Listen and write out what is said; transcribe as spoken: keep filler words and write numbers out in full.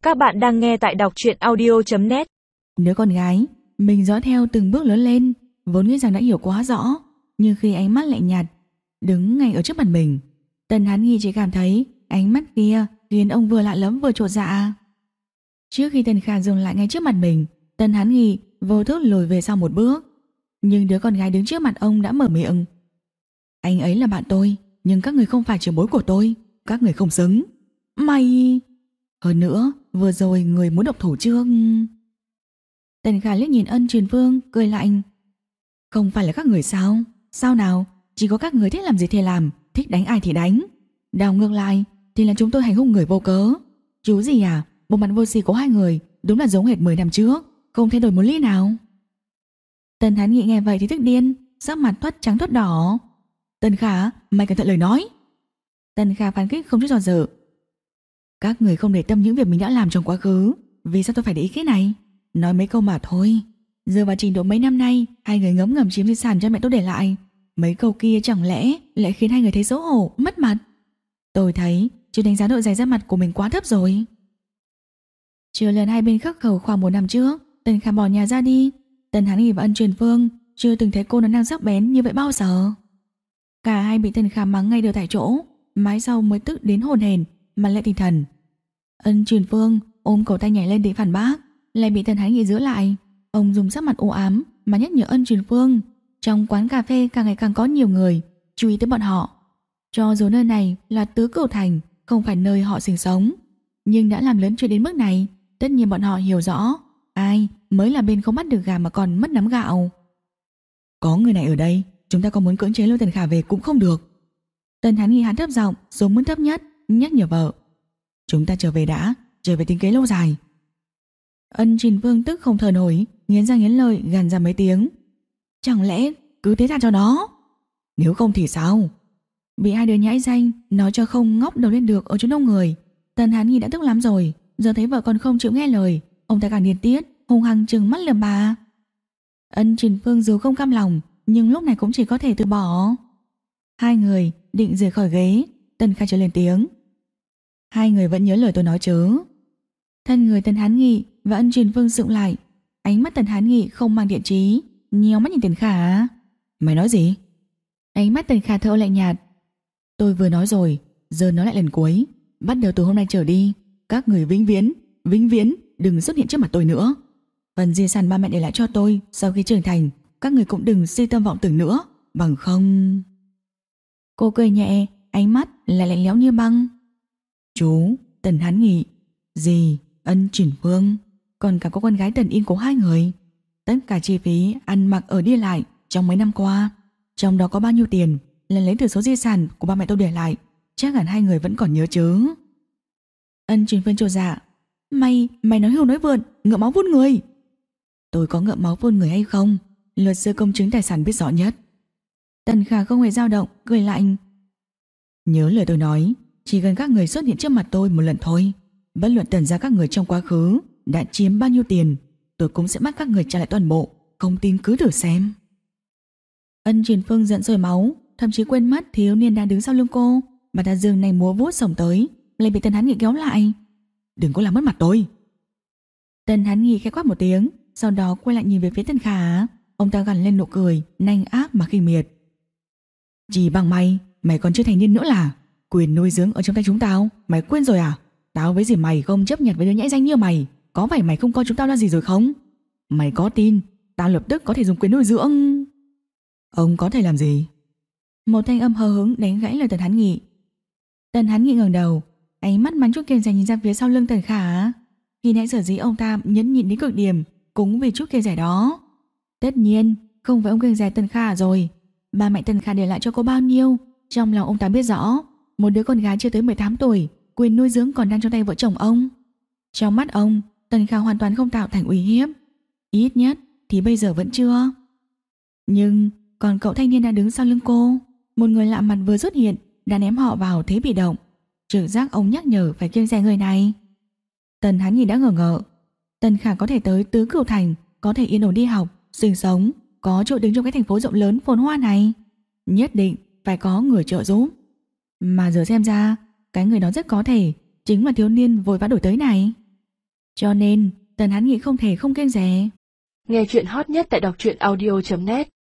Các bạn đang nghe tại đọc truyện audio chấm net. Đứa con gái mình dõi theo từng bước lớn lên, vốn nghĩ rằng đã hiểu quá rõ, nhưng khi ánh mắt lạnh nhạt đứng ngay ở trước mặt mình, Tần Hán Nghị chỉ cảm thấy ánh mắt kia khiến ông vừa lạ lẫm vừa chột dạ. Trước khi Tần Khả dừng lại ngay trước mặt mình, Tần Hán Nghị vô thức lùi về sau một bước, nhưng đứa con gái đứng trước mặt ông đã mở miệng. Anh ấy là bạn tôi, nhưng các người không phải trưởng bối của tôi, các người không xứng. Mày... Hơn nữa, vừa rồi người muốn độc thủ trước. Tần Khả liếc nhìn Ân Truyền Phương, cười lạnh. Không phải là các người sao? Sao nào? Chỉ có các người thích làm gì thì làm, thích đánh ai thì đánh. Đảo ngược lại thì là chúng tôi hành hung người vô cớ. Chú gì à? Bộ mặt vô sỉ của hai người đúng là giống hệt mười năm trước, không thay đổi một ly nào. Tần Hán Nghị nghe vậy thì tức điên, sắc mặt thoát trắng thoát đỏ. Tần Khả, mày cẩn thận lời nói. Tần Khả phản kích không chút do dự. Các người không để tâm những việc mình đã làm trong quá khứ, vì sao tôi phải để ý cái này? Nói mấy câu mà thôi. Giờ vào trình độ mấy năm nay, hai người ngấm ngầm chiếm di sản cho mẹ tôi để lại, mấy câu kia chẳng lẽ lại khiến hai người thấy xấu hổ, mất mặt? Tôi thấy chưa đánh giá độ dày da mặt của mình quá thấp rồi. Chưa lần hai bên khắc khẩu khoảng một năm trước, Tần Khả bỏ nhà ra đi. Tần Hán Nghị và Ân Truyền Phương chưa từng thấy cô nói năng sắc bén như vậy bao giờ. Cả hai bị Tần Khả mắng ngay đều tại chỗ, mãi sau mới tức đến hồn hển mà lại tinh thần. Ân Truyền Phương ôm cổ tay nhảy lên để phản bác, lại bị Tần Hán Nghị giữ lại. Ông dùng sắc mặt u ám mà nhắc nhở Ân Truyền Phương, trong quán cà phê càng ngày càng có nhiều người chú ý tới bọn họ. Cho dù nơi này là Tứ Cửu Thành, không phải nơi họ sinh sống, nhưng đã làm lớn chuyện đến mức này, tất nhiên bọn họ hiểu rõ ai mới là bên không bắt được gà mà còn mất nắm gạo. Có người này ở đây, chúng ta có muốn cưỡng chế lôi Tần Khả về cũng không được. Tần Hán Nghị hạ thấp giọng xuống mức thấp nhất, nhắc nhở vợ. Chúng ta trở về đã, trở về tính kế lâu dài. Ân Truyền Phương tức không thở nổi, nghiến răng nghiến lợi gằn ra mấy tiếng. Chẳng lẽ cứ thế tha cho nó? Nếu không thì sao? Bị hai đứa nhãi danh nói cho không ngóc đầu lên được ở chỗ đông người, Tần Hán Nghị đã tức lắm rồi. Giờ thấy vợ còn không chịu nghe lời, ông ta càng điên tiết, hung hăng trừng mắt lườm bà. Ân Truyền Phương dù không cam lòng, nhưng lúc này cũng chỉ có thể từ bỏ. Hai người định rời khỏi ghế, Tần Khả trở lên tiếng. Hai người vẫn nhớ lời tôi nói chứ? Thân người Tần Hán Nghị và Ân Truyền Phương dựng lại, ánh mắt Tần Hán Nghị không mang thiện chí, nheo mắt nhìn Tần Khả. Mày nói gì? Ánh mắt Tần Khả thở lạnh nhạt. Tôi vừa nói rồi, giờ nói lại lần cuối. Bắt đầu từ hôm nay trở đi, các người vĩnh viễn, vĩnh viễn đừng xuất hiện trước mặt tôi nữa. Phần di sản ba mẹ để lại cho tôi sau khi trưởng thành, các người cũng đừng si tâm vọng tưởng nữa, bằng không... Cô cười nhẹ, ánh mắt lại lạnh lẽo như băng. Chú, Tần Hán Nghị, dì, Ân Truyền Phương, còn cả cô con gái Tần Yên của hai người, tất cả chi phí ăn mặc ở đi lại trong mấy năm qua, trong đó có bao nhiêu tiền là lấy từ số di sản của ba mẹ tôi để lại, chắc hẳn hai người vẫn còn nhớ chứ. Ân Truyền Phương trột dạ. Mày, mày nói hưu nói vượn, ngậm máu phun người. Tôi có ngậm máu phun người hay không, luật sư công chứng tài sản biết rõ nhất. Tần Khả không hề dao động, cười lạnh. Nhớ lời tôi nói, chỉ cần các người xuất hiện trước mặt tôi một lần thôi, bất luận Tần gia các người trong quá khứ đã chiếm bao nhiêu tiền, tôi cũng sẽ bắt các người trả lại toàn bộ. Không tin cứ thử xem. Ân Truyền Phương giận sôi máu, thậm chí quên mất thiếu niên đang đứng sau lưng cô, mà ta giường này múa vuốt sổng tới, lại bị Tần Hán Nghị kéo lại. Đừng có làm mất mặt tôi. Tần Hán Nghị khẽ quát một tiếng, sau đó quay lại nhìn về phía Tần Khả. Ông ta gằn lên nụ cười nanh ác mà khinh miệt. Chỉ bằng mày, mày còn chưa thành niên nữa là quyền nuôi dưỡng ở trong tay chúng tao, mày quên rồi à? Tao với gì mày không chấp nhận với đứa nhãi danh như mày, có phải mày không coi chúng tao là gì rồi không? Mày có tin tao lập tức có thể dùng quyền nuôi dưỡng? Ông có thể làm gì? Một thanh âm hờ hững đánh gãy lời Tần Hán Nghị. Tần Hán Nghị ngẩng đầu, ánh mắt mang chút kiêng dè nhìn ra phía sau lưng Tần Khả. Khi nãy sở dĩ ông ta nhẫn nhịn đến cực điểm cũng vì chút kiêng dè đó. Tất nhiên không phải ông kiêng dè Tần Khả rồi, ba mẹ Tần Khả để lại cho cô bao nhiêu, trong lòng ông ta biết rõ. Một đứa con gái chưa tới mười tám tuổi, quyền nuôi dưỡng còn đang trong tay vợ chồng ông. Trong mắt ông, Tần Khả hoàn toàn không tạo thành uy hiếp, ít nhất thì bây giờ vẫn chưa. Nhưng còn cậu thanh niên đang đứng sau lưng cô, một người lạ mặt vừa xuất hiện đã ném họ vào thế bị động. Trực giác ông nhắc nhở phải kiêng dè người này. Tần Hán Nghị đã ngờ ngợ. Tần Khả có thể tới Tứ Cửu Thành, có thể yên ổn đi học, sinh sống, có chỗ đứng trong cái thành phố rộng lớn phồn hoa này, nhất định phải có người trợ giúp. Mà giờ xem ra, cái người đó rất có thể chính là thiếu niên vội vã đổi tới này. Cho nên Tần Hán Nghị không thể không kiêng dè. Nghe chuyện hot nhất tại đọc truyện audio chấm net.